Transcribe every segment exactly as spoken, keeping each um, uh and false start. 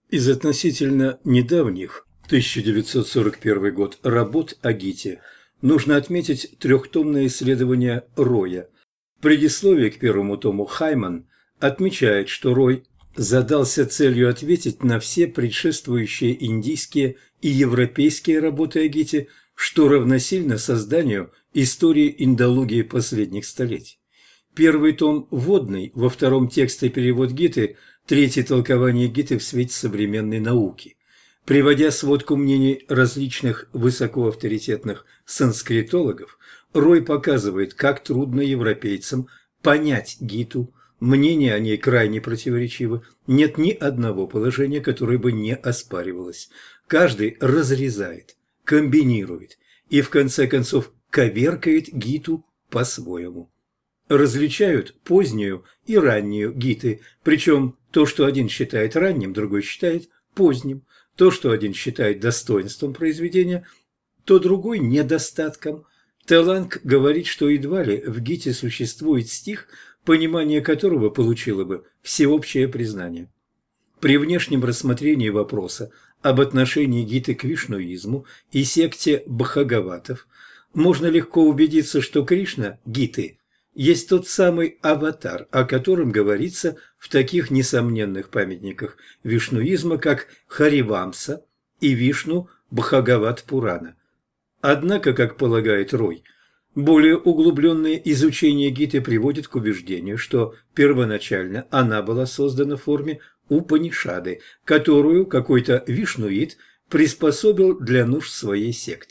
Из относительно недавних, тысяча девятьсот сорок первый год, работ о Гите нужно отметить трехтомное исследование Роя. В предисловии к первому тому Хайман отмечает, что Рой задался целью ответить на все предшествующие индийские и европейские работы о Гите, что равносильно созданию истории индологии последних столетий. Первый том вводный, во втором тексте перевод Гиты, третье толкование Гиты в свете современной науки. Приводя сводку мнений различных высокоавторитетных санскритологов, Рой показывает, как трудно европейцам понять Гиту, мнения о ней крайне противоречивы, нет ни одного положения, которое бы не оспаривалось. Каждый разрезает, комбинирует и в конце концов коверкает Гиту по-своему. Различают позднюю и раннюю Гиты, причем то, что один считает ранним, другой считает поздним, то, что один считает достоинством произведения, то другой недостатком. Теланг говорит, что едва ли в Гите существует стих, понимание которого получило бы всеобщее признание. При внешнем рассмотрении вопроса об отношении Гиты к вишнуизму и секте Бхагаватов можно легко убедиться, что Кришна Гиты есть тот самый аватар, о котором говорится в таких несомненных памятниках вишнуизма, как Харивамса и Вишну Бхагават-Пурана. Однако, как полагает Рой, более углубленное изучение Гиты приводит к убеждению, что первоначально она была создана в форме Упанишады, которую какой-то вишнуит приспособил для нужд своей секты.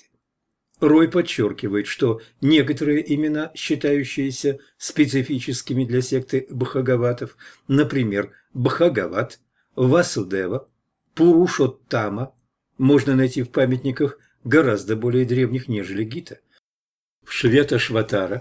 Рой подчеркивает, что некоторые имена, считающиеся специфическими для секты Бхагаватов, например, Бхагават, Васудева, Пурушоттама, можно найти в памятниках гораздо более древних, нежели Гита. В Швета-Шватара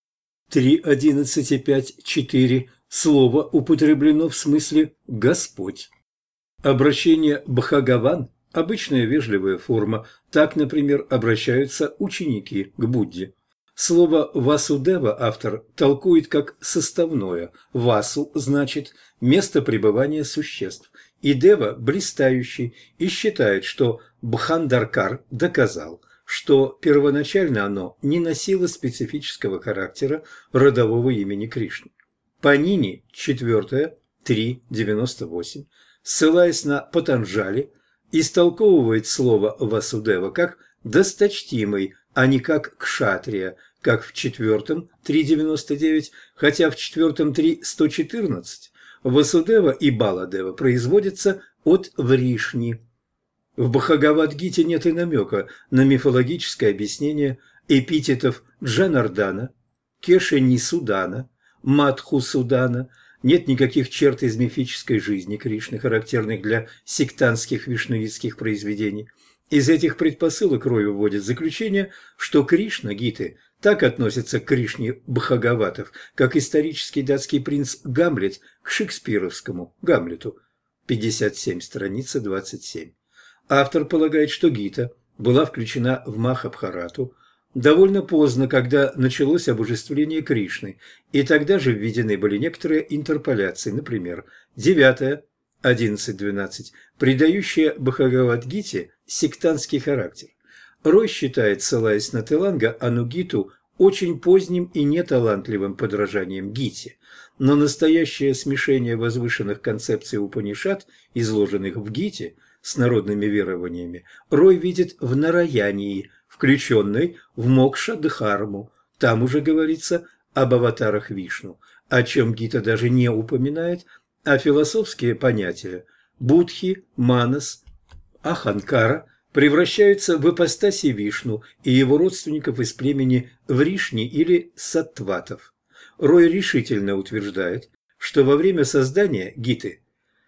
три одиннадцать пять четыре слово употреблено в смысле «Господь». Обращение «Бхагаван» – обычная вежливая форма, так, например, обращаются ученики к Будде. Слово «Васудева» автор толкует как составное. «Васу» значит «место пребывания существ», и «дева» – «блистающий», и считает, что Бхандаркар доказал, что первоначально оно не носило специфического характера родового имени Кришны. Панини, четвертое, три девяносто восемь, ссылаясь на Патанджали, истолковывает слово «Васудева» как «досточтимый», а не как «кшатрия», как в четвертом, три девяносто девять, хотя в четвертом, три сто четырнадцать, Васудева и Баладева производятся от Вришни. В Бхагавад-гите нет и намека на мифологическое объяснение эпитетов Джанардана, Кешени-Судана, Мадху-Судана, нет никаких черт из мифической жизни Кришны, характерных для сектантских вишнуистских произведений. Из этих предпосылок Рой выводит заключение, что Кришна Гиты так относится к Кришне Бхагаватов, как исторический датский принц Гамлет к шекспировскому Гамлету. пятьдесят семь, страница двадцать семь. Автор полагает, что Гита была включена в Махабхарату довольно поздно, когда началось обожествление Кришны, и тогда же введены были некоторые интерполяции, например, девятое, одиннадцать двенадцать, придающие Бхагавад-гите сектантский характер. Рой считает, ссылаясь на Теланга, Анугиту очень поздним и неталантливым подражанием Гите, но настоящее смешение возвышенных концепций Упанишад, изложенных в Гите, с народными верованиями, Рой видит в Нараянии, включенной в Мокша-Дхарму. Там уже говорится об аватарах Вишну, о чем Гита даже не упоминает, а философские понятия Будхи, Манас, Аханкара превращаются в ипостаси Вишну и его родственников из племени Вришни или Саттватов. Рой решительно утверждает, что во время создания Гиты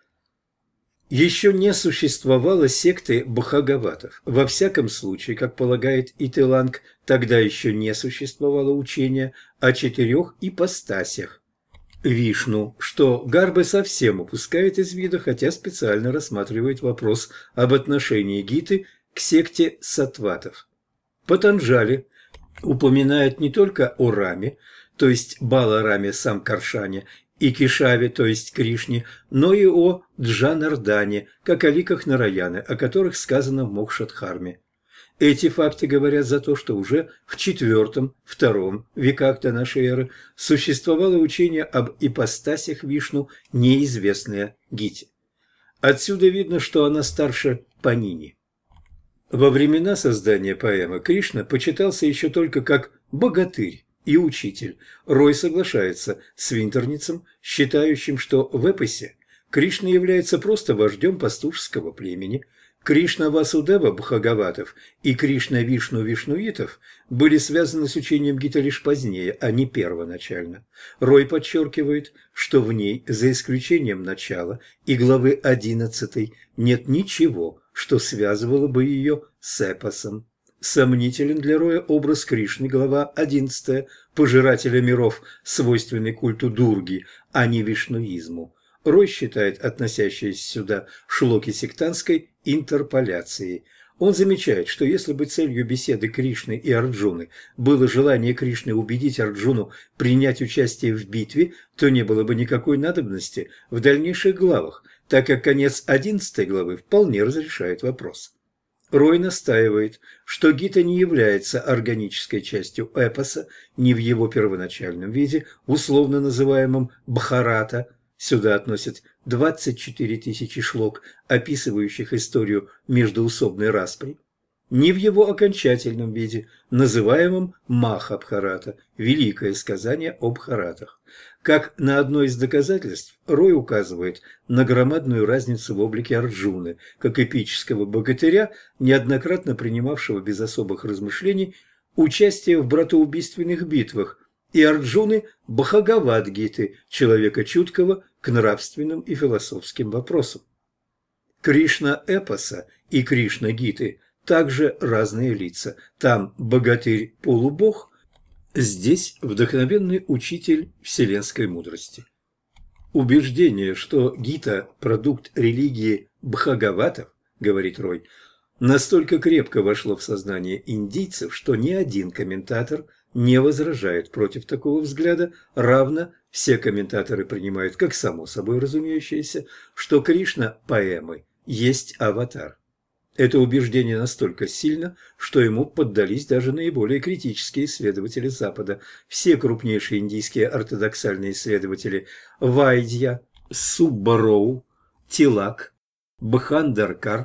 еще не существовало секты Бхагаватов. Во всяком случае, как полагает и Теланг, тогда еще не существовало учения о четырех ипостасях Вишну, что Гарбе совсем упускает из вида, хотя специально рассматривает вопрос об отношении Гиты к секте Саттватов. Патанджали упоминает не только о Раме, то есть Бала-Раме Самкаршане, и Кешаве, то есть Кришне, но и о Джанардане, как о ликах Нараяны, о которых сказано в Мокшадхарме. Эти факты говорят за то, что уже в четвёртом-втором веках до нашей эры существовало учение об ипостасях Вишну, неизвестное Гите. Отсюда видно, что она старше Панини. Во времена создания поэмы Кришна почитался еще только как богатырь и учитель. Рой соглашается с Винтерницем, считающим, что в эпосе Кришна является просто вождем пастушеского племени. Кришна Васудева Бхагаватов и Кришна Вишну Вишнуитов были связаны с учением Гита лишь позднее, а не первоначально. Рой подчеркивает, что в ней, за исключением начала и главы одиннадцатой, нет ничего, что связывало бы ее с эпосом. Сомнителен для Роя образ Кришны, глава одиннадцатая, пожирателя миров, свойственный культу Дурги, а не вишнуизму. Рой считает относящиеся сюда шлоки сектантской интерполяцией. Он замечает, что если бы целью беседы Кришны и Арджуны было желание Кришны убедить Арджуну принять участие в битве, то не было бы никакой надобности в дальнейших главах, так как конец одиннадцатой главы вполне разрешает вопрос. Рой настаивает, что Гита не является органической частью эпоса ни в его первоначальном виде, условно называемом Бхарата. Сюда относят двадцать четыре тысячи шлок, описывающих историю междоусобной распри, ни в его окончательном виде, называемом Махабхарата, великое сказание об Бхаратах. Как на одно из доказательств, Рой указывает на громадную разницу в облике Арджуны, как эпического богатыря, неоднократно принимавшего без особых размышлений участие в братоубийственных битвах, и Арджуны Бхагавад-гиты, человека чуткого к нравственным и философским вопросам. Кришна эпоса и Кришна гиты также разные лица. Там богатырь-полубог, здесь вдохновенный учитель вселенской мудрости. Убеждение, что гита – продукт религии Бхагаватов, говорит Рой, настолько крепко вошло в сознание индийцев, что ни один комментатор не возражает против такого взгляда, равно все комментаторы принимают как само собой разумеющееся, что Кришна поэмы есть аватар. Это убеждение настолько сильно, что ему поддались даже наиболее критические исследователи Запада. Все крупнейшие индийские ортодоксальные исследователи Вайдья, Суббароу, Тилак, Бхандаркар,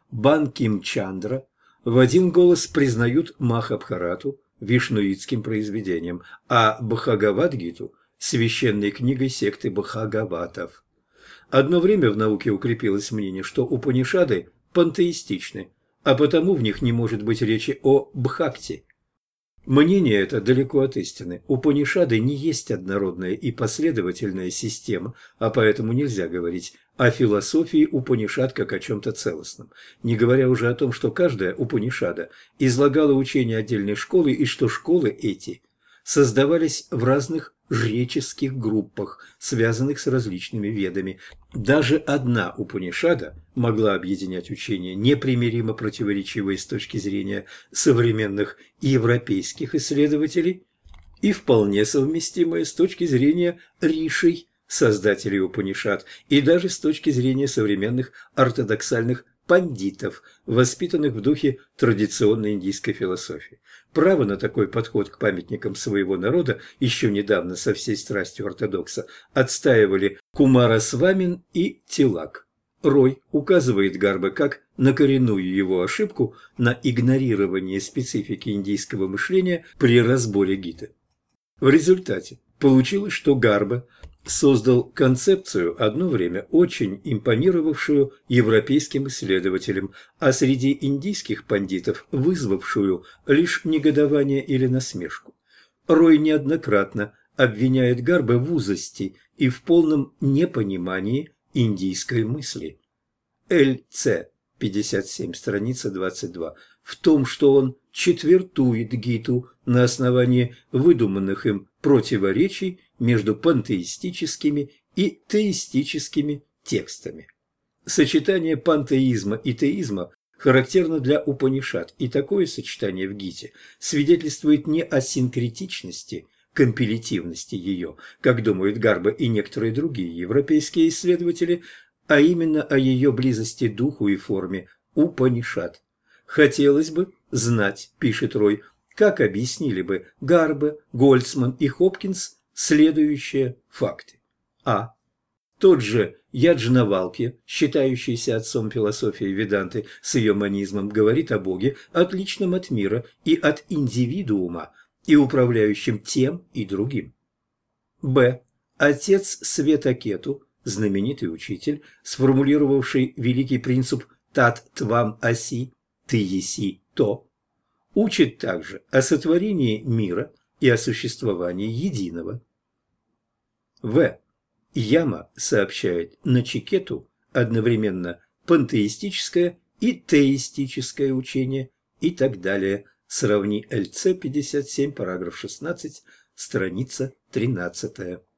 Банким-Чандра в один голос признают Махабхарату вишнуитским произведением, а Бхагавад-гиту – священной книгой секты Бхагаватов. Одно время в науке укрепилось мнение, что Упанишады пантеистичны, а потому в них не может быть речи о Бхакти. Мнение это далеко от истины. Упанишады не есть однородная и последовательная система, а поэтому нельзя говорить о философии Упанишад как о чем-то целостном, не говоря уже о том, что каждая Упанишада излагала учение отдельной школы и что школы эти создавались в разных жреческих группах, связанных с различными ведами. Даже одна Упанишада могла объединять учения, непримиримо противоречивые с точки зрения современных европейских исследователей и вполне совместимые с точки зрения ришей, создателей Упанишад, и даже с точки зрения современных ортодоксальных пандитов, воспитанных в духе традиционной индийской философии. Право на такой подход к памятникам своего народа еще недавно со всей страстью ортодокса отстаивали Кумарасвамин и Тилак. Рой указывает Гарбе как на коренную его ошибку на игнорирование специфики индийского мышления при разборе гиты. В результате получилось, что Гарбе создал концепцию, одно время очень импонировавшую европейским исследователям, а среди индийских пандитов вызвавшую лишь негодование или насмешку. Рой неоднократно обвиняет Гарбе в узости и в полном непонимании индийской мысли. Л Ц пятьдесят семь, страница двадцать два, в том, что он четвертует гиту на основании выдуманных им противоречий между пантеистическими и теистическими текстами. Сочетание пантеизма и теизма характерно для Упанишад, и такое сочетание в гите свидетельствует не о синкретичности компилятивности ее, как думают Гарбе и некоторые другие европейские исследователи, а именно о ее близости духу и форме Упанишад. Хотелось бы знать, пишет Рой, как объяснили бы Гарбе, Гольцман и Хопкинс следующие факты. А. Тот же Яджнавалкья, считающийся отцом философии Веданты с ее монизмом, говорит о Боге, отличном от мира и от индивидуума, и управляющим тем и другим. Б. Отец Светакету, знаменитый учитель, сформулировавший великий принцип «Тат твам аси» – «ты еси то», учит также о сотворении мира и о существовании единого. В. Яма сообщает Начикету одновременно пантеистическое и теистическое учение и так далее. Сравни эл цэ пятьдесят семь, параграф шестнадцать, страница тринадцатая.